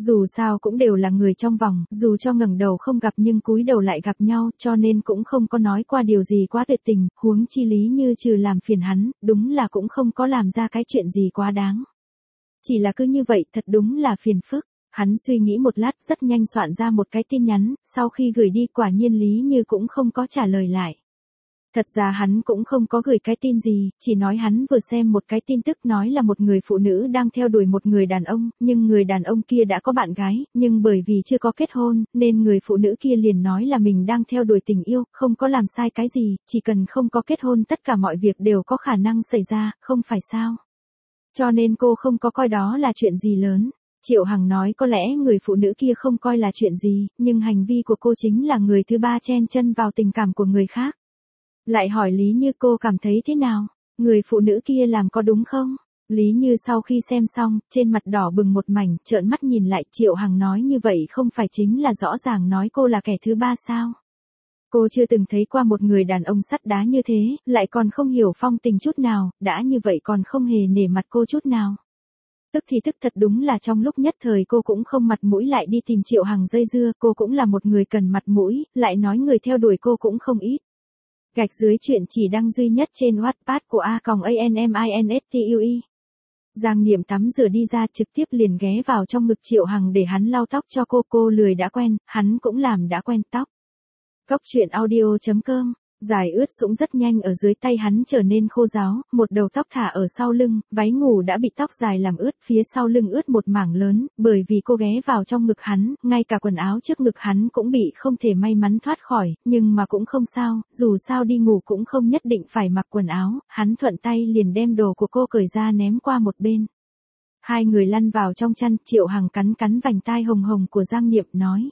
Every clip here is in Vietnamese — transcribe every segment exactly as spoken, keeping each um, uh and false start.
Dù sao cũng đều là người trong vòng, dù cho ngẩng đầu không gặp nhưng cúi đầu lại gặp nhau, cho nên cũng không có nói qua điều gì quá tuyệt tình, huống chi Lý Như trừ làm phiền hắn, đúng là cũng không có làm ra cái chuyện gì quá đáng. Chỉ là cứ như vậy thật đúng là phiền phức. Hắn suy nghĩ một lát rất nhanh soạn ra một cái tin nhắn, sau khi gửi đi quả nhiên Lý Như cũng không có trả lời lại. Thật ra hắn cũng không có gửi cái tin gì, chỉ nói hắn vừa xem một cái tin tức nói là một người phụ nữ đang theo đuổi một người đàn ông, nhưng người đàn ông kia đã có bạn gái, nhưng bởi vì chưa có kết hôn, nên người phụ nữ kia liền nói là mình đang theo đuổi tình yêu, không có làm sai cái gì, chỉ cần không có kết hôn tất cả mọi việc đều có khả năng xảy ra, không phải sao. Cho nên cô không có coi đó là chuyện gì lớn. Triệu Hằng nói có lẽ người phụ nữ kia không coi là chuyện gì, nhưng hành vi của cô chính là người thứ ba chen chân vào tình cảm của người khác. Lại hỏi Lý Như cô cảm thấy thế nào? Người phụ nữ kia làm có đúng không? Lý Như sau khi xem xong, trên mặt đỏ bừng một mảnh, trợn mắt nhìn lại Triệu Hằng nói như vậy không phải chính là rõ ràng nói cô là kẻ thứ ba sao? Cô chưa từng thấy qua một người đàn ông sắt đá như thế, lại còn không hiểu phong tình chút nào, đã như vậy còn không hề nể mặt cô chút nào. Tức thì tức thật đúng là trong lúc nhất thời cô cũng không mặt mũi lại đi tìm Triệu Hằng dây dưa, cô cũng là một người cần mặt mũi, lại nói người theo đuổi cô cũng không ít. Gạch dưới chuyện chỉ đăng duy nhất trên Wattpad của A còng A N M I N S T U I. Giang Niệm tắm rửa đi ra trực tiếp liền ghé vào trong ngực Triệu Hằng để hắn lau tóc cho cô, cô lười đã quen, hắn cũng làm đã quen tóc. Cóc truyện audio chấm com. Dài ướt sũng rất nhanh ở dưới tay hắn trở nên khô ráo, một đầu tóc thả ở sau lưng, váy ngủ đã bị tóc dài làm ướt, phía sau lưng ướt một mảng lớn, bởi vì cô ghé vào trong ngực hắn, ngay cả quần áo trước ngực hắn cũng bị không thể may mắn thoát khỏi, nhưng mà cũng không sao, dù sao đi ngủ cũng không nhất định phải mặc quần áo, hắn thuận tay liền đem đồ của cô cởi ra ném qua một bên. Hai người lăn vào trong chăn, Triệu Hằng cắn cắn vành tai hồng hồng của Giang Niệm nói.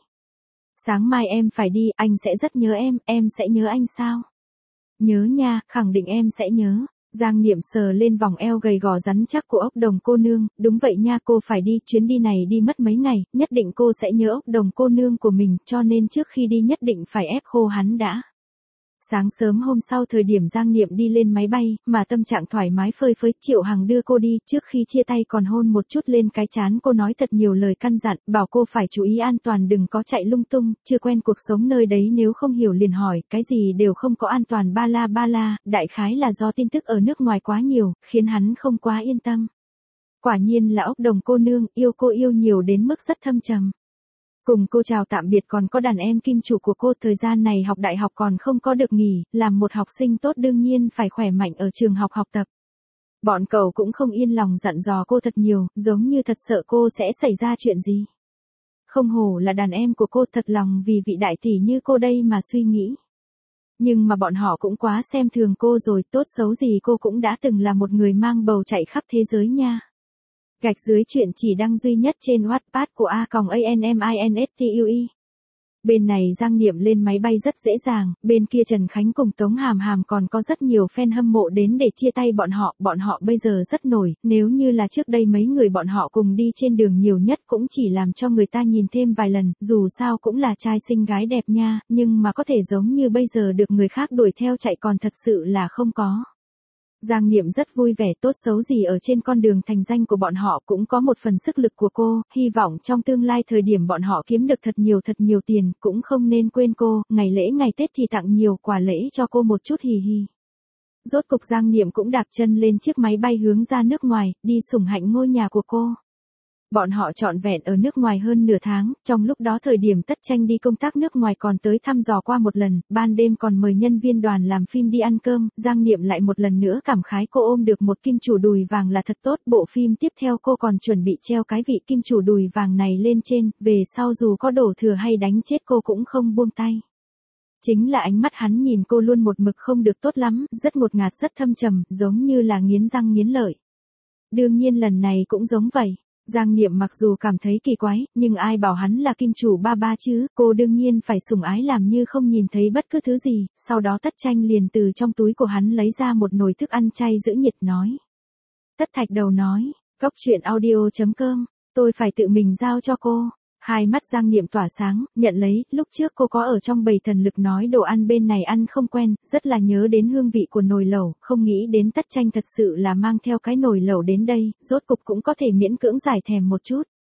Sáng mai em phải đi, anh sẽ rất nhớ em, em sẽ nhớ anh sao? Nhớ nha, khẳng định em sẽ nhớ. Giang Niệm sờ lên vòng eo gầy gò rắn chắc của ốc đồng cô nương, đúng vậy nha, cô phải đi, chuyến đi này đi mất mấy ngày, nhất định cô sẽ nhớ ốc đồng cô nương của mình, cho nên trước khi đi nhất định phải ép khô hắn đã. Sáng sớm hôm sau thời điểm Giang Niệm đi lên máy bay, mà tâm trạng thoải mái phơi phới, Triệu Hằng đưa cô đi, trước khi chia tay còn hôn một chút lên cái trán cô, nói thật nhiều lời căn dặn, bảo cô phải chú ý an toàn đừng có chạy lung tung, chưa quen cuộc sống nơi đấy nếu không hiểu liền hỏi, cái gì đều không có an toàn ba la ba la, đại khái là do tin tức ở nước ngoài quá nhiều, khiến hắn không quá yên tâm. Quả nhiên là ốc đồng cô nương, yêu cô yêu nhiều đến mức rất thâm trầm. Cùng cô chào tạm biệt còn có đàn em kim chủ của cô, thời gian này học đại học còn không có được nghỉ, làm một học sinh tốt đương nhiên phải khỏe mạnh ở trường học học tập. Bọn cậu cũng không yên lòng dặn dò cô thật nhiều, giống như thật sợ cô sẽ xảy ra chuyện gì. Không hổ là đàn em của cô, thật lòng vì vị đại tỷ như cô đây mà suy nghĩ. Nhưng mà bọn họ cũng quá xem thường cô rồi, tốt xấu gì cô cũng đã từng là một người mang bầu chạy khắp thế giới nha. Gạch dưới chuyện chỉ đăng duy nhất trên Wattpad của A còng A N M I N S T U I. Bên này Giang Niệm lên máy bay rất dễ dàng, bên kia Trần Khánh cùng Tống Hàm Hàm còn có rất nhiều fan hâm mộ đến để chia tay bọn họ, bọn họ bây giờ rất nổi, nếu như là trước đây mấy người bọn họ cùng đi trên đường nhiều nhất cũng chỉ làm cho người ta nhìn thêm vài lần, dù sao cũng là trai xinh gái đẹp nha, nhưng mà có thể giống như bây giờ được người khác đuổi theo chạy còn thật sự là không có. Giang Niệm rất vui vẻ, tốt xấu gì ở trên con đường thành danh của bọn họ cũng có một phần sức lực của cô, hy vọng trong tương lai thời điểm bọn họ kiếm được thật nhiều thật nhiều tiền, cũng không nên quên cô, ngày lễ ngày Tết thì tặng nhiều quà lễ cho cô một chút hì hì. Rốt cục Giang Niệm cũng đạp chân lên chiếc máy bay hướng ra nước ngoài, đi sủng hạnh ngôi nhà của cô. Bọn họ trọn vẹn ở nước ngoài hơn nửa tháng, trong lúc đó thời điểm Tất Tranh đi công tác nước ngoài còn tới thăm dò qua một lần, ban đêm còn mời nhân viên đoàn làm phim đi ăn cơm, Giang Niệm lại một lần nữa cảm khái cô ôm được một kim chủ đùi vàng là thật tốt, bộ phim tiếp theo cô còn chuẩn bị treo cái vị kim chủ đùi vàng này lên trên, về sau dù có đổ thừa hay đánh chết cô cũng không buông tay. Chính là ánh mắt hắn nhìn cô luôn một mực không được tốt lắm, rất ngột ngạt rất thâm trầm, giống như là nghiến răng nghiến lợi. Đương nhiên lần này cũng giống vậy. Giang Niệm mặc dù cảm thấy kỳ quái, nhưng ai bảo hắn là kim chủ ba ba chứ, cô đương nhiên phải sủng ái làm như không nhìn thấy bất cứ thứ gì, sau đó Tất Tranh liền từ trong túi của hắn lấy ra một nồi thức ăn chay giữ nhiệt nói. Tất Thạch Đầu nói, cóc truyện audio chấm com, tôi phải tự mình giao cho cô. Hai mắt Giang Niệm tỏa sáng, nhận lấy, lúc trước cô có ở trong bầy thần lực nói đồ ăn bên này ăn không quen, rất là nhớ đến hương vị của nồi lẩu, không nghĩ đến Tất Tranh thật sự là mang theo cái nồi lẩu đến đây, rốt cục cũng có thể miễn cưỡng giải thèm một chút.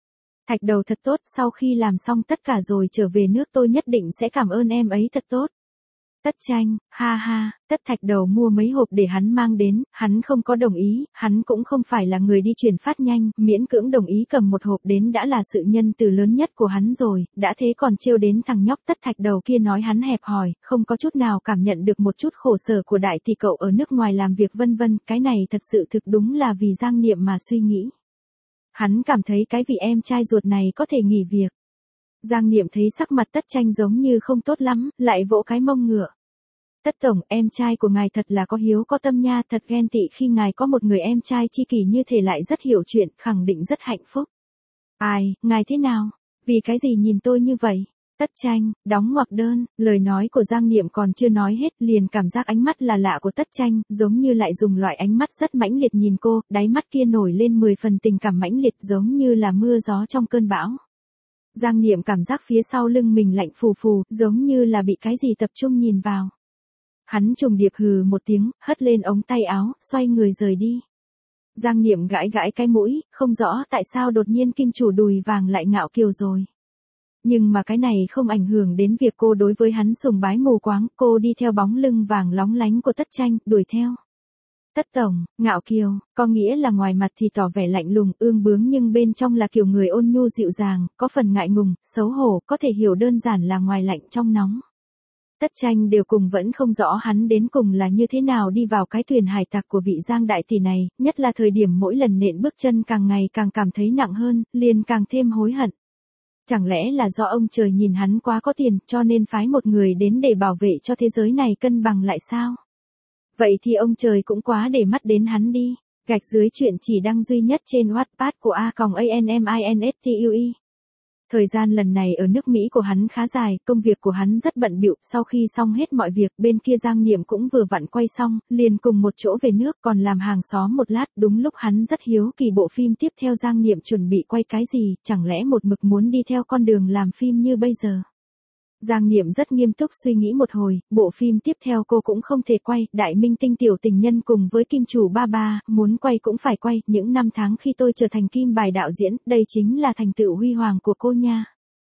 Thạch đầu thật tốt, sau khi làm xong tất cả rồi trở về nước tôi nhất định sẽ cảm ơn em ấy thật tốt. Tất Tranh, ha ha, Tất Thạch đầu mua mấy hộp để hắn mang đến, hắn không có đồng ý, hắn cũng không phải là người đi chuyển phát nhanh, miễn cưỡng đồng ý cầm một hộp đến đã là sự nhân từ lớn nhất của hắn rồi, đã thế còn trêu đến thằng nhóc Tất Thạch đầu kia nói hắn hẹp hòi, không có chút nào cảm nhận được một chút khổ sở của đại tỷ cậu ở nước ngoài làm việc vân vân, cái này thật sự thực đúng là vì Giang Niệm mà suy nghĩ. Hắn cảm thấy cái vị em trai ruột này có thể nghỉ việc. Giang Niệm thấy sắc mặt Tất Tranh giống như không tốt lắm, lại vỗ cái mông ngựa. Tất tổng, em trai của ngài thật là có hiếu có tâm nha, thật ghen tị khi ngài có một người em trai tri kỷ như thể lại rất hiểu chuyện, khẳng định rất hạnh phúc. Ai, ngài thế nào? Vì cái gì nhìn tôi như vậy? Tất Tranh, đóng ngoặc đơn, lời nói của Giang Niệm còn chưa nói hết, liền cảm giác ánh mắt là lạ của Tất Tranh, giống như lại dùng loại ánh mắt rất mãnh liệt nhìn cô, đáy mắt kia nổi lên mười phần tình cảm mãnh liệt giống như là mưa gió trong cơn bão. Giang Niệm cảm giác phía sau lưng mình lạnh phù phù, giống như là bị cái gì tập trung nhìn vào. Hắn trùng điệp hừ một tiếng, hất lên ống tay áo, xoay người rời đi. Giang Niệm gãi gãi cái mũi, không rõ tại sao đột nhiên kim chủ đùi vàng lại ngạo kiều rồi. Nhưng mà cái này không ảnh hưởng đến việc cô đối với hắn sùng bái mù quáng, cô đi theo bóng lưng vàng lóng lánh của Tất Tranh, đuổi theo. Tất tổng, ngạo kiều, có nghĩa là ngoài mặt thì tỏ vẻ lạnh lùng, ương bướng nhưng bên trong là kiểu người ôn nhu dịu dàng, có phần ngại ngùng, xấu hổ, có thể hiểu đơn giản là ngoài lạnh trong nóng. Tất Tranh đều cùng vẫn không rõ hắn đến cùng là như thế nào đi vào cái thuyền hải tặc của vị Giang đại tỷ này, nhất là thời điểm mỗi lần nện bước chân càng ngày càng cảm thấy nặng hơn, liền càng thêm hối hận. Chẳng lẽ là do ông trời nhìn hắn quá có tiền, cho nên phái một người đến để bảo vệ cho thế giới này cân bằng lại sao? Vậy thì ông trời cũng quá để mắt đến hắn đi. Gạch dưới chuyện chỉ đăng duy nhất trên Wattpad của A N M I N S T U I. Thời gian lần này ở nước Mỹ của hắn khá dài, công việc của hắn rất bận bịu, sau khi xong hết mọi việc, bên kia Giang Niệm cũng vừa vặn quay xong, liền cùng một chỗ về nước, còn làm hàng xóm một lát, đúng lúc hắn rất hiếu kỳ bộ phim tiếp theo Giang Niệm chuẩn bị quay cái gì, chẳng lẽ một mực muốn đi theo con đường làm phim như bây giờ. Giang Niệm rất nghiêm túc suy nghĩ một hồi, bộ phim tiếp theo cô cũng không thể quay, Đại Minh Tinh tiểu tình nhân cùng với Kim chủ ba ba, muốn quay cũng phải quay, những năm tháng khi tôi trở thành Kim bài đạo diễn, đây chính là thành tựu huy hoàng của cô nha.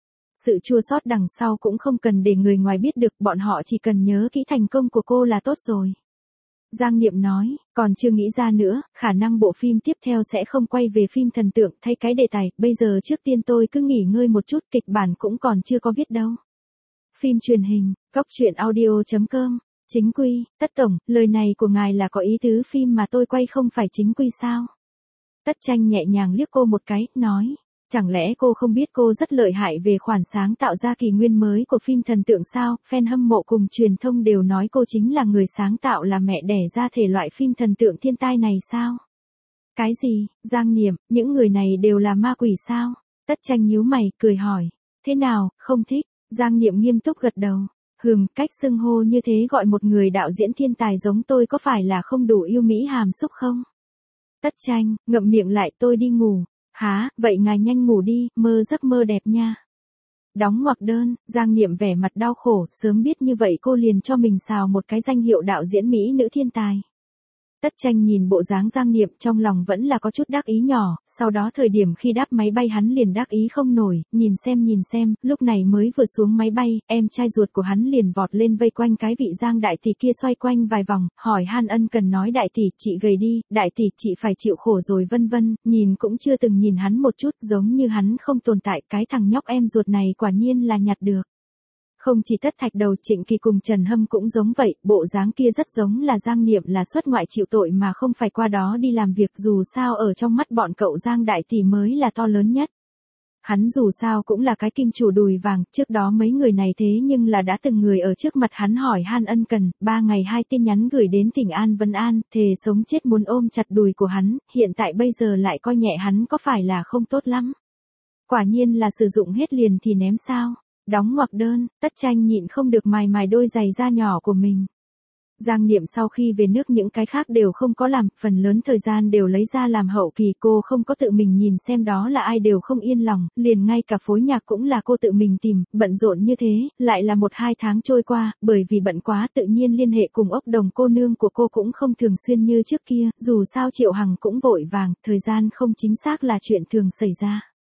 Sự chua xót đằng sau cũng không cần để người ngoài biết được, bọn họ chỉ cần nhớ kỹ thành công của cô là tốt rồi. Giang Niệm nói, còn chưa nghĩ ra nữa, khả năng bộ phim tiếp theo sẽ không quay về phim thần tượng, thay cái đề tài, bây giờ trước tiên tôi cứ nghỉ ngơi một chút, kịch bản cũng còn chưa có viết đâu. Phim truyền hình, góc truyện audio chấm com, chính quy, Tất tổng, lời này của ngài là có ý tứ phim mà tôi quay không phải chính quy sao? Tất Tranh nhẹ nhàng liếc cô một cái, nói, chẳng lẽ cô không biết cô rất lợi hại về khoản sáng tạo ra kỷ nguyên mới của phim thần tượng sao? Fan hâm mộ cùng truyền thông đều nói cô chính là người sáng tạo, là mẹ đẻ ra thể loại phim thần tượng thiên tai này sao? Cái gì, Giang Niệm, những người này đều là ma quỷ sao? Tất Tranh nhíu mày, cười hỏi, thế nào, không thích? Giang Niệm nghiêm túc gật đầu. Hừm, cách xưng hô như thế gọi một người đạo diễn thiên tài giống tôi có phải là không đủ yêu mỹ hàm xúc không? Tất Tranh, ngậm miệng lại, tôi đi ngủ. Hả, vậy ngài nhanh ngủ đi, mơ giấc mơ đẹp nha. Đóng ngoặc đơn, Giang Niệm vẻ mặt đau khổ, sớm biết như vậy cô liền cho mình xào một cái danh hiệu đạo diễn mỹ nữ thiên tài. Tất Tranh nhìn bộ dáng Giang Niệm trong lòng vẫn là có chút đắc ý nhỏ, sau đó thời điểm khi đáp máy bay hắn liền đắc ý không nổi, nhìn xem nhìn xem, lúc này mới vừa xuống máy bay, em trai ruột của hắn liền vọt lên vây quanh cái vị Giang đại tỷ kia xoay quanh vài vòng, hỏi han ân cần nói đại tỷ, chị gầy đi, đại tỷ chị phải chịu khổ rồi vân vân, nhìn cũng chưa từng nhìn hắn một chút, giống như hắn không tồn tại, cái thằng nhóc em ruột này quả nhiên là nhặt được. Không chỉ Tất Thạch đầu, Trịnh Kỳ cùng Trần Hâm cũng giống vậy, bộ dáng kia rất giống là Giang Niệm là xuất ngoại chịu tội mà không phải qua đó đi làm việc, dù sao ở trong mắt bọn cậu Giang đại tỷ mới là to lớn nhất. Hắn dù sao cũng là cái kim chủ đùi vàng, trước đó mấy người này thế nhưng là đã từng người ở trước mặt hắn hỏi han ân cần, ba ngày hai tin nhắn gửi đến tỉnh An Vân An, thề sống chết muốn ôm chặt đùi của hắn, hiện tại bây giờ lại coi nhẹ hắn có phải là không tốt lắm. Quả nhiên là sử dụng hết liền thì ném sao. Đóng ngoặc đơn, Tất Tranh nhịn không được mài mài đôi giày da nhỏ của mình. Giang Niệm sau khi về nước những cái khác đều không có làm, phần lớn thời gian đều lấy ra làm hậu kỳ, cô không có tự mình nhìn xem đó là ai đều không yên lòng, liền ngay cả phối nhạc cũng là cô tự mình tìm, bận rộn như thế, lại là một hai tháng trôi qua, bởi vì bận quá tự nhiên liên hệ cùng ốc đồng cô nương của cô cũng không thường xuyên như trước kia, dù sao Triệu Hằng cũng vội vàng, thời gian không chính xác là chuyện thường xảy ra.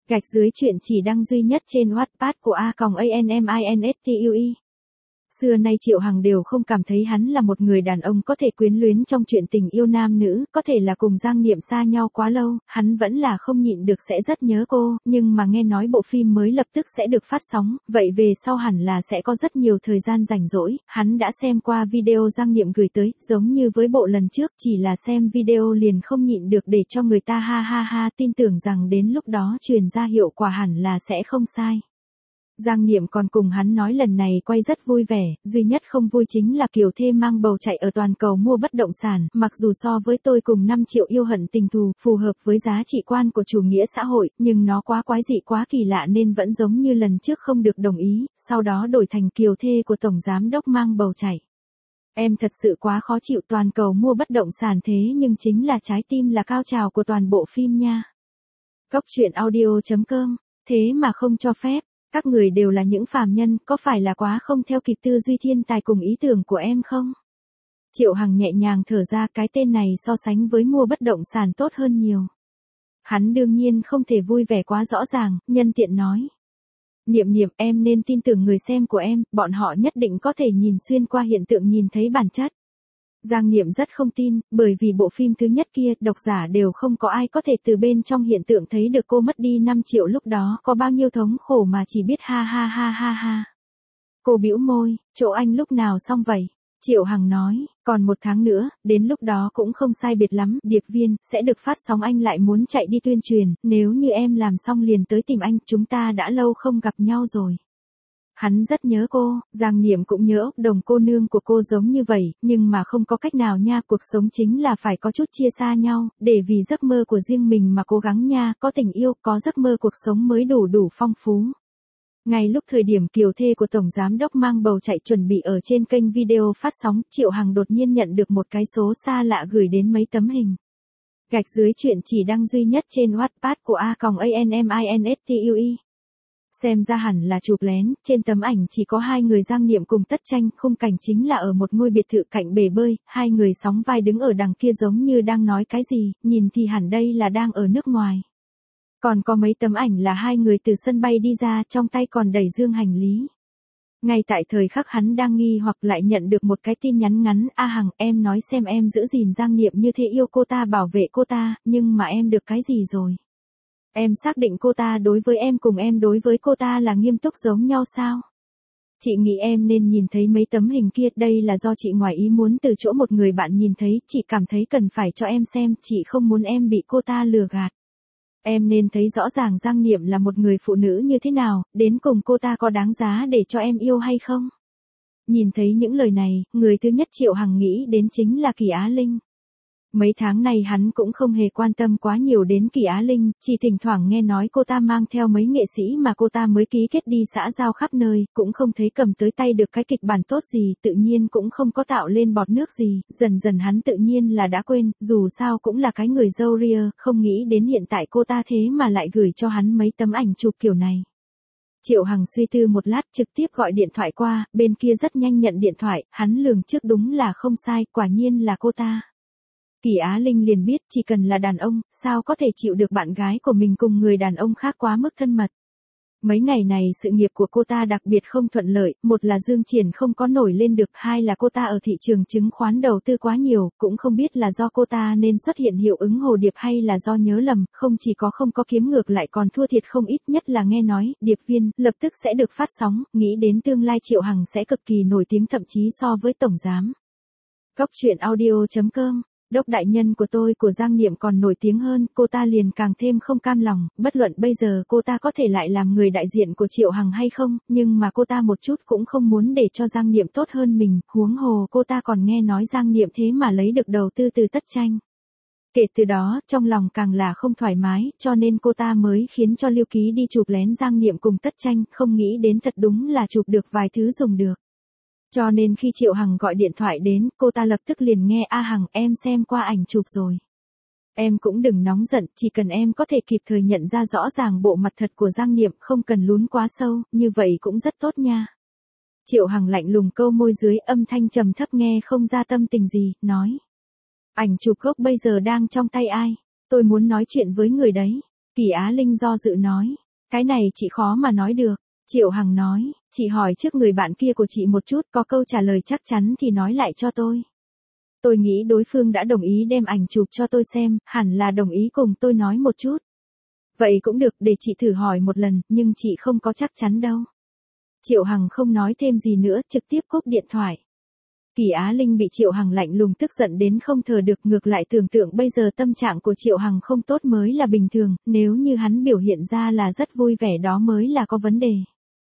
Gạch dưới chuyện chỉ đăng duy nhất trên Wattpad của A còng ANMINSTUE. Xưa nay Triệu Hằng đều không cảm thấy hắn là một người đàn ông có thể quyến luyến trong chuyện tình yêu nam nữ, có thể là cùng Giang Niệm xa nhau quá lâu, hắn vẫn là không nhịn được sẽ rất nhớ cô, nhưng mà nghe nói bộ phim mới lập tức sẽ được phát sóng, vậy về sau hẳn là sẽ có rất nhiều thời gian rảnh rỗi, hắn đã xem qua video Giang Niệm gửi tới, giống như với bộ lần trước, chỉ là xem video liền không nhịn được để cho người ta ha ha ha, tin tưởng rằng đến lúc đó truyền ra hiệu quả hẳn là sẽ không sai. Giang Niệm còn cùng hắn nói lần này quay rất vui vẻ, duy nhất không vui chính là Kiều Thê mang bầu chạy ở toàn cầu mua bất động sản, mặc dù so với tôi cùng năm triệu yêu hận tình thù, phù hợp với giá trị quan của chủ nghĩa xã hội, nhưng nó quá quái dị quá kỳ lạ nên vẫn giống như lần trước không được đồng ý, sau đó đổi thành Kiều Thê của Tổng Giám Đốc mang bầu chạy. Em thật sự quá khó chịu, toàn cầu mua bất động sản thế nhưng chính là trái tim là cao trào của toàn bộ phim nha. Cốc truyện audio chấm com, thế mà không cho phép. Các người đều là những phàm nhân, có phải là quá không theo kịp tư duy thiên tài cùng ý tưởng của em không? Triệu Hằng nhẹ nhàng thở ra, cái tên này so sánh với mua bất động sản tốt hơn nhiều. Hắn đương nhiên không thể vui vẻ quá rõ ràng, nhân tiện nói. Niệm Niệm, em nên tin tưởng người xem của em, bọn họ nhất định có thể nhìn xuyên qua hiện tượng nhìn thấy bản chất. Giang Niệm rất không tin, bởi vì bộ phim thứ nhất kia, độc giả đều không có ai có thể từ bên trong hiện tượng thấy được cô mất đi năm triệu lúc đó có bao nhiêu thống khổ mà chỉ biết ha ha ha ha ha. Cô bĩu môi, chỗ anh lúc nào xong vậy? Triệu Hằng nói, còn một tháng nữa, đến lúc đó cũng không sai biệt lắm, điệp viên, sẽ được phát sóng, anh lại muốn chạy đi tuyên truyền, nếu như em làm xong liền tới tìm anh, chúng ta đã lâu không gặp nhau rồi. Hắn rất nhớ cô, Giang Niệm cũng nhớ ốc đồng cô nương của cô giống như vậy, nhưng mà không có cách nào nha, cuộc sống chính là phải có chút chia xa nhau, để vì giấc mơ của riêng mình mà cố gắng nha, có tình yêu, có giấc mơ cuộc sống mới đủ đủ phong phú. Ngay lúc thời điểm Kiều Thê của Tổng Giám Đốc mang bầu chạy chuẩn bị ở trên kênh video phát sóng, Triệu Hằng đột nhiên nhận được một cái số xa lạ gửi đến mấy tấm hình. Gạch dưới chuyện chỉ đăng duy nhất trên Wattpad của A còng ANMINSTUE. Xem ra hẳn là chụp lén, trên tấm ảnh chỉ có hai người Giang Niệm cùng Tất Tranh, khung cảnh chính là ở một ngôi biệt thự cạnh bể bơi, hai người sóng vai đứng ở đằng kia giống như đang nói cái gì, nhìn thì hẳn đây là đang ở nước ngoài. Còn có mấy tấm ảnh là hai người từ sân bay đi ra, trong tay còn đẩy dương hành lý. Ngay tại thời khắc hắn đang nghi hoặc lại nhận được một cái tin nhắn ngắn, A Hằng, em nói xem em giữ gìn Giang Niệm như thế, yêu cô ta, bảo vệ cô ta, nhưng mà em được cái gì rồi? Em xác định cô ta đối với em cùng em đối với cô ta là nghiêm túc giống nhau sao? Chị nghĩ em nên nhìn thấy mấy tấm hình kia, đây là do chị ngoài ý muốn từ chỗ một người bạn nhìn thấy, chị cảm thấy cần phải cho em xem, chị không muốn em bị cô ta lừa gạt. Em nên thấy rõ ràng Giang Niệm là một người phụ nữ như thế nào, đến cùng cô ta có đáng giá để cho em yêu hay không? Nhìn thấy những lời này, người thứ nhất Triệu Hằng nghĩ đến chính là Kỳ Á Linh. Mấy tháng này hắn cũng không hề quan tâm quá nhiều đến Kỳ Á Linh, chỉ thỉnh thoảng nghe nói cô ta mang theo mấy nghệ sĩ mà cô ta mới ký kết đi xã giao khắp nơi, cũng không thấy cầm tới tay được cái kịch bản tốt gì, tự nhiên cũng không có tạo lên bọt nước gì, dần dần hắn tự nhiên là đã quên, dù sao cũng là cái người dâu ria, không nghĩ đến hiện tại cô ta thế mà lại gửi cho hắn mấy tấm ảnh chụp kiểu này. Triệu Hằng suy tư một lát, trực tiếp gọi điện thoại qua, bên kia rất nhanh nhận điện thoại, hắn lường trước đúng là không sai, quả nhiên là cô ta. Kỳ Á Linh liền biết chỉ cần là đàn ông, sao có thể chịu được bạn gái của mình cùng người đàn ông khác quá mức thân mật. Mấy ngày này sự nghiệp của cô ta đặc biệt không thuận lợi, một là Dương Triển không có nổi lên được, hai là cô ta ở thị trường chứng khoán đầu tư quá nhiều, cũng không biết là do cô ta nên xuất hiện hiệu ứng hồ điệp hay là do nhớ lầm, không chỉ có không có kiếm ngược lại còn thua thiệt không ít, nhất là nghe nói, điệp viên, lập tức sẽ được phát sóng, nghĩ đến tương lai Triệu Hằng sẽ cực kỳ nổi tiếng thậm chí so với tổng giám. Cốc truyện audio chấm com. Đốc đại nhân của tôi của Giang Niệm còn nổi tiếng hơn, cô ta liền càng thêm không cam lòng, bất luận bây giờ cô ta có thể lại làm người đại diện của Triệu Hằng hay không, nhưng mà cô ta một chút cũng không muốn để cho Giang Niệm tốt hơn mình, huống hồ cô ta còn nghe nói Giang Niệm thế mà lấy được đầu tư từ Tất Tranh. Kể từ đó, trong lòng càng là không thoải mái, cho nên cô ta mới khiến cho Lưu Ký đi chụp lén Giang Niệm cùng Tất Tranh, không nghĩ đến thật đúng là chụp được vài thứ dùng được. Cho nên khi Triệu Hằng gọi điện thoại đến, cô ta lập tức liền nghe, A Hằng, em xem qua ảnh chụp rồi. Em cũng đừng nóng giận, chỉ cần em có thể kịp thời nhận ra rõ ràng bộ mặt thật của Giang Niệm, không cần lún quá sâu, như vậy cũng rất tốt nha. Triệu Hằng lạnh lùng câu môi dưới, âm thanh trầm thấp nghe không ra tâm tình gì, nói. Ảnh chụp gốc bây giờ đang trong tay ai? Tôi muốn nói chuyện với người đấy. Kỳ Á Linh do dự nói. Cái này chị khó mà nói được. Triệu Hằng nói, chị hỏi trước người bạn kia của chị một chút, có câu trả lời chắc chắn thì nói lại cho tôi. Tôi nghĩ đối phương đã đồng ý đem ảnh chụp cho tôi xem, hẳn là đồng ý cùng tôi nói một chút. Vậy cũng được, để chị thử hỏi một lần, nhưng chị không có chắc chắn đâu. Triệu Hằng không nói thêm gì nữa, trực tiếp cúp điện thoại. Kỳ Á Linh bị Triệu Hằng lạnh lùng tức giận đến không thở được, ngược lại tưởng tượng bây giờ tâm trạng của Triệu Hằng không tốt mới là bình thường, nếu như hắn biểu hiện ra là rất vui vẻ đó mới là có vấn đề.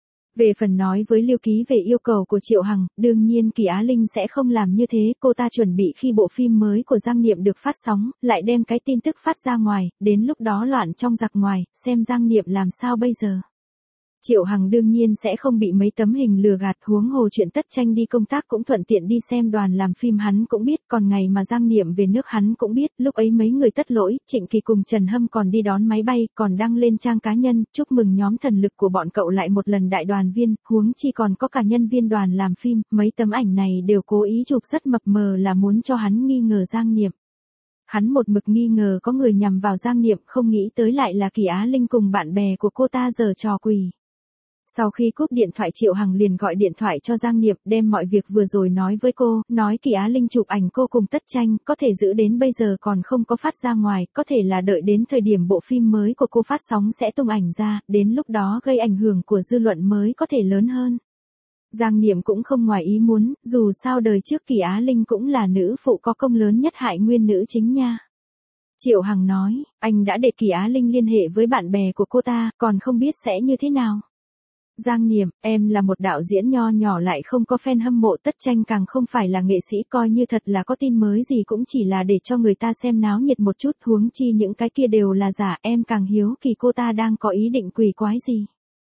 Về phần nói với Lưu Ký về yêu cầu của Triệu Hằng, đương nhiên Kỳ Á Linh sẽ không làm như thế, cô ta chuẩn bị khi bộ phim mới của Giang Niệm được phát sóng, lại đem cái tin tức phát ra ngoài, đến lúc đó loạn trong giặc ngoài, xem Giang Niệm làm sao bây giờ. Triệu Hằng đương nhiên sẽ không bị mấy tấm hình lừa gạt, huống hồ chuyện Tất Tranh đi công tác cũng thuận tiện đi xem đoàn làm phim hắn cũng biết, còn ngày mà Giang Niệm về nước hắn cũng biết, lúc ấy mấy người Tất Lỗi, Trịnh Kỳ cùng Trần Hâm còn đi đón máy bay, còn đăng lên trang cá nhân, chúc mừng nhóm thần lực của bọn cậu lại một lần đại đoàn viên, huống chi còn có cả nhân viên đoàn làm phim, mấy tấm ảnh này đều cố ý chụp rất mập mờ là muốn cho hắn nghi ngờ Giang Niệm. Hắn một mực nghi ngờ có người nhằm vào Giang Niệm, không nghĩ tới lại là Kỳ Á Linh cùng bạn bè của cô ta giở trò quỷ. Sau khi cúp điện thoại Triệu Hằng liền gọi điện thoại cho Giang Niệm, đem mọi việc vừa rồi nói với cô, nói Kỳ Á Linh chụp ảnh cô cùng Tất Tranh, có thể giữ đến bây giờ còn không có phát ra ngoài, có thể là đợi đến thời điểm bộ phim mới của cô phát sóng sẽ tung ảnh ra, đến lúc đó gây ảnh hưởng của dư luận mới có thể lớn hơn. Giang Niệm cũng không ngoài ý muốn, dù sao đời trước Kỳ Á Linh cũng là nữ phụ có công lớn nhất hại nguyên nữ chính nha. Triệu Hằng nói, anh đã để Kỳ Á Linh liên hệ với bạn bè của cô ta, còn không biết sẽ như thế nào. Giang Niệm, em là một đạo diễn nho nhỏ lại không có fan hâm mộ, Tất Tranh càng không phải là nghệ sĩ, coi như thật là có tin mới gì cũng chỉ là để cho người ta xem náo nhiệt một chút, huống chi những cái kia đều là giả, em càng hiếu kỳ cô ta đang có ý định quỷ quái gì.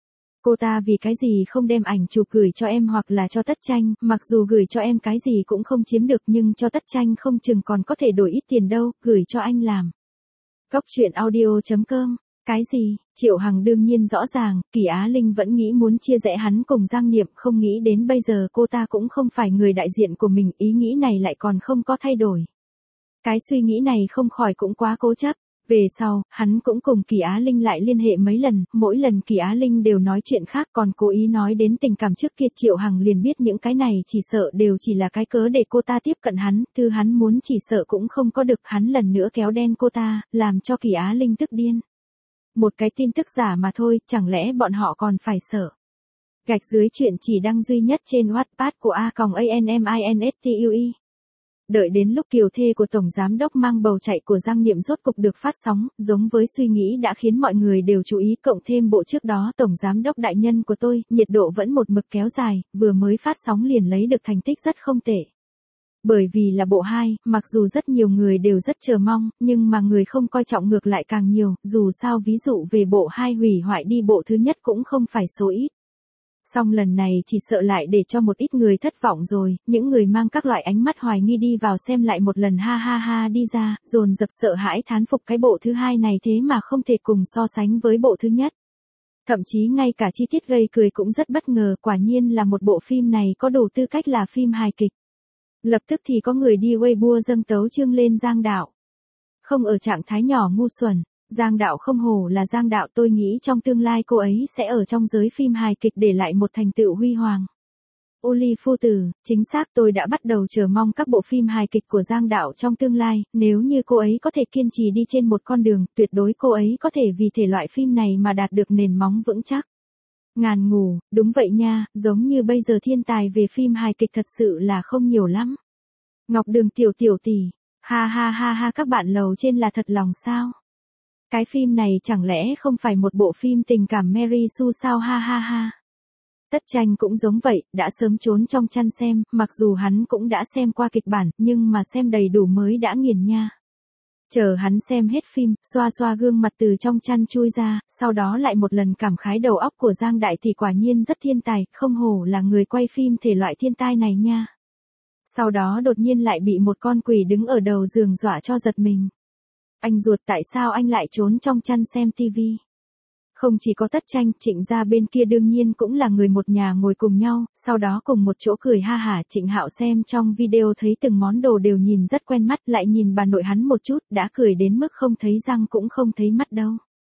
Cô ta vì cái gì không đem ảnh chụp gửi cho em hoặc là cho Tất Tranh, mặc dù gửi cho em cái gì cũng không chiếm được nhưng cho Tất Tranh không chừng còn có thể đổi ít tiền đâu, gửi cho anh làm. Góc truyện audio chấm com. Cái gì? Triệu Hằng đương nhiên rõ ràng, Kỳ Á Linh vẫn nghĩ muốn chia rẽ hắn cùng Giang Niệm, không nghĩ đến bây giờ cô ta cũng không phải người đại diện của mình, ý nghĩ này lại còn không có thay đổi. Cái suy nghĩ này không khỏi cũng quá cố chấp. Về sau, hắn cũng cùng Kỳ Á Linh lại liên hệ mấy lần, mỗi lần Kỳ Á Linh đều nói chuyện khác, còn cố ý nói đến tình cảm trước kia. Triệu Hằng liền biết những cái này chỉ sợ đều chỉ là cái cớ để cô ta tiếp cận hắn, thứ hắn muốn chỉ sợ cũng không có được, hắn lần nữa kéo đen cô ta, làm cho Kỳ Á Linh tức điên. Một cái tin tức giả mà thôi, chẳng lẽ bọn họ còn phải sợ. Gạch dưới chuyện chỉ đăng duy nhất trên Wattpad của A còng A N M I N S T U I. Đợi đến lúc kiều thê của Tổng Giám đốc mang bầu chạy của Giang Niệm rốt cục được phát sóng, giống với suy nghĩ đã khiến mọi người đều chú ý, cộng thêm bộ trước đó Tổng Giám đốc đại nhân của tôi, nhiệt độ vẫn một mực kéo dài, vừa mới phát sóng liền lấy được thành tích rất không tệ. Bởi vì là bộ hai, mặc dù rất nhiều người đều rất chờ mong, nhưng mà người không coi trọng ngược lại càng nhiều, dù sao ví dụ về bộ hai hủy hoại đi bộ thứ nhất cũng không phải số ít. Song lần này chỉ sợ lại để cho một ít người thất vọng rồi, những người mang các loại ánh mắt hoài nghi đi vào xem lại một lần ha ha ha đi ra, dồn dập sợ hãi thán phục cái bộ thứ hai này thế mà không thể cùng so sánh với bộ thứ nhất. Thậm chí ngay cả chi tiết gây cười cũng rất bất ngờ, quả nhiên là một bộ phim này có đủ tư cách là phim hài kịch. Lập tức thì có người đi Weibo dâng tấu chương lên Giang Đạo. Không ở trạng thái nhỏ ngu xuẩn, Giang Đạo không hổ là Giang Đạo, tôi nghĩ trong tương lai cô ấy sẽ ở trong giới phim hài kịch để lại một thành tựu huy hoàng. Uli phu tử, chính xác, tôi đã bắt đầu chờ mong các bộ phim hài kịch của Giang Đạo trong tương lai, nếu như cô ấy có thể kiên trì đi trên một con đường, tuyệt đối cô ấy có thể vì thể loại phim này mà đạt được nền móng vững chắc. Ngàn ngủ, đúng vậy nha, giống như bây giờ thiên tài về phim hài kịch thật sự là không nhiều lắm. Ngọc Đường tiểu tiểu tỷ, ha ha ha ha, các bạn lầu trên là thật lòng sao? Cái phim này chẳng lẽ không phải một bộ phim tình cảm Mary Sue sao, ha ha ha. Tất Tranh cũng giống vậy, đã sớm trốn trong chăn xem, mặc dù hắn cũng đã xem qua kịch bản, nhưng mà xem đầy đủ mới đã nghiền nha. Chờ hắn xem hết phim, xoa xoa gương mặt từ trong chăn chui ra, sau đó lại một lần cảm khái đầu óc của Giang Đại thì quả nhiên rất thiên tài, không hổ là người quay phim thể loại thiên tai này nha. Sau đó đột nhiên lại bị một con quỷ đứng ở đầu giường dọa cho giật mình. Anh ruột, tại sao anh lại trốn trong chăn xem tivi? Không chỉ có Tất Tranh, Trịnh gia bên kia đương nhiên cũng là người một nhà ngồi cùng nhau, sau đó cùng một chỗ cười ha hả. Trịnh Hạo xem trong video thấy từng món đồ đều nhìn rất quen mắt, lại nhìn bà nội hắn một chút, đã cười đến mức không thấy răng cũng không thấy mắt đâu.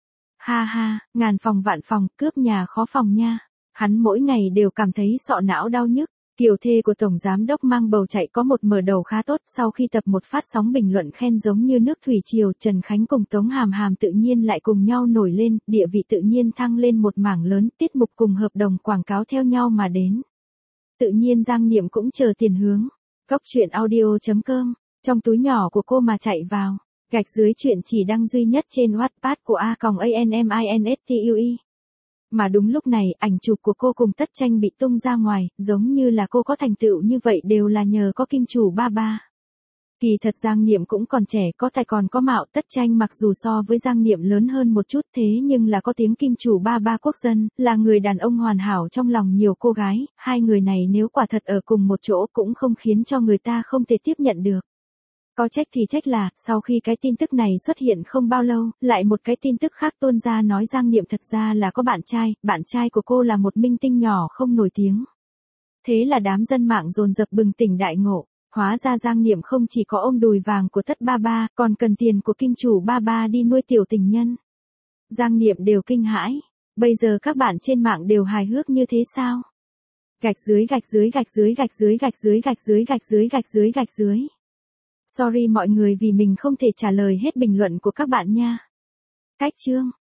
Ha ha, ngàn phòng vạn phòng, cướp nhà khó phòng nha. Hắn mỗi ngày đều cảm thấy sọ não đau nhức. Kiều thê của Tổng Giám đốc mang bầu chạy có một mở đầu khá tốt, sau khi tập một phát sóng bình luận khen giống như nước thủy triều, Trần Khánh cùng Tống Hàm Hàm tự nhiên lại cùng nhau nổi lên, địa vị tự nhiên thăng lên một mảng lớn, tiết mục cùng hợp đồng quảng cáo theo nhau mà đến. Tự nhiên Giang Niệm cũng chờ tiền hướng. Góc truyện audio.com, trong túi nhỏ của cô mà chạy vào, gạch dưới chuyện chỉ đăng duy nhất trên Wattpad của A còng Anminstue. Mà đúng lúc này, ảnh chụp của cô cùng Tất Tranh bị tung ra ngoài, giống như là cô có thành tựu như vậy đều là nhờ có kim chủ ba ba. Kỳ thật Giang Niệm cũng còn trẻ, có tài còn có mạo. Tất Tranh mặc dù so với Giang Niệm lớn hơn một chút thế nhưng là có tiếng kim chủ ba ba quốc dân, là người đàn ông hoàn hảo trong lòng nhiều cô gái, hai người này nếu quả thật ở cùng một chỗ cũng không khiến cho người ta không thể tiếp nhận được. Có trách thì trách là, sau khi cái tin tức này xuất hiện không bao lâu, lại một cái tin tức khác tuôn ra nói Giang Niệm thật ra là có bạn trai, bạn trai của cô là một minh tinh nhỏ không nổi tiếng. Thế là đám dân mạng dồn dập bừng tỉnh đại ngộ, hóa ra Giang Niệm không chỉ có ôm đùi vàng của Tất ba ba, còn cần tiền của kim chủ ba ba đi nuôi tiểu tình nhân. Giang Niệm đều kinh hãi, bây giờ các bạn trên mạng đều hài hước như thế sao? Gạch dưới gạch dưới gạch dưới gạch dưới gạch dưới gạch dưới gạch dưới gạch dưới gạch dưới. Sorry mọi người vì mình không thể trả lời hết bình luận của các bạn nha. Cách chương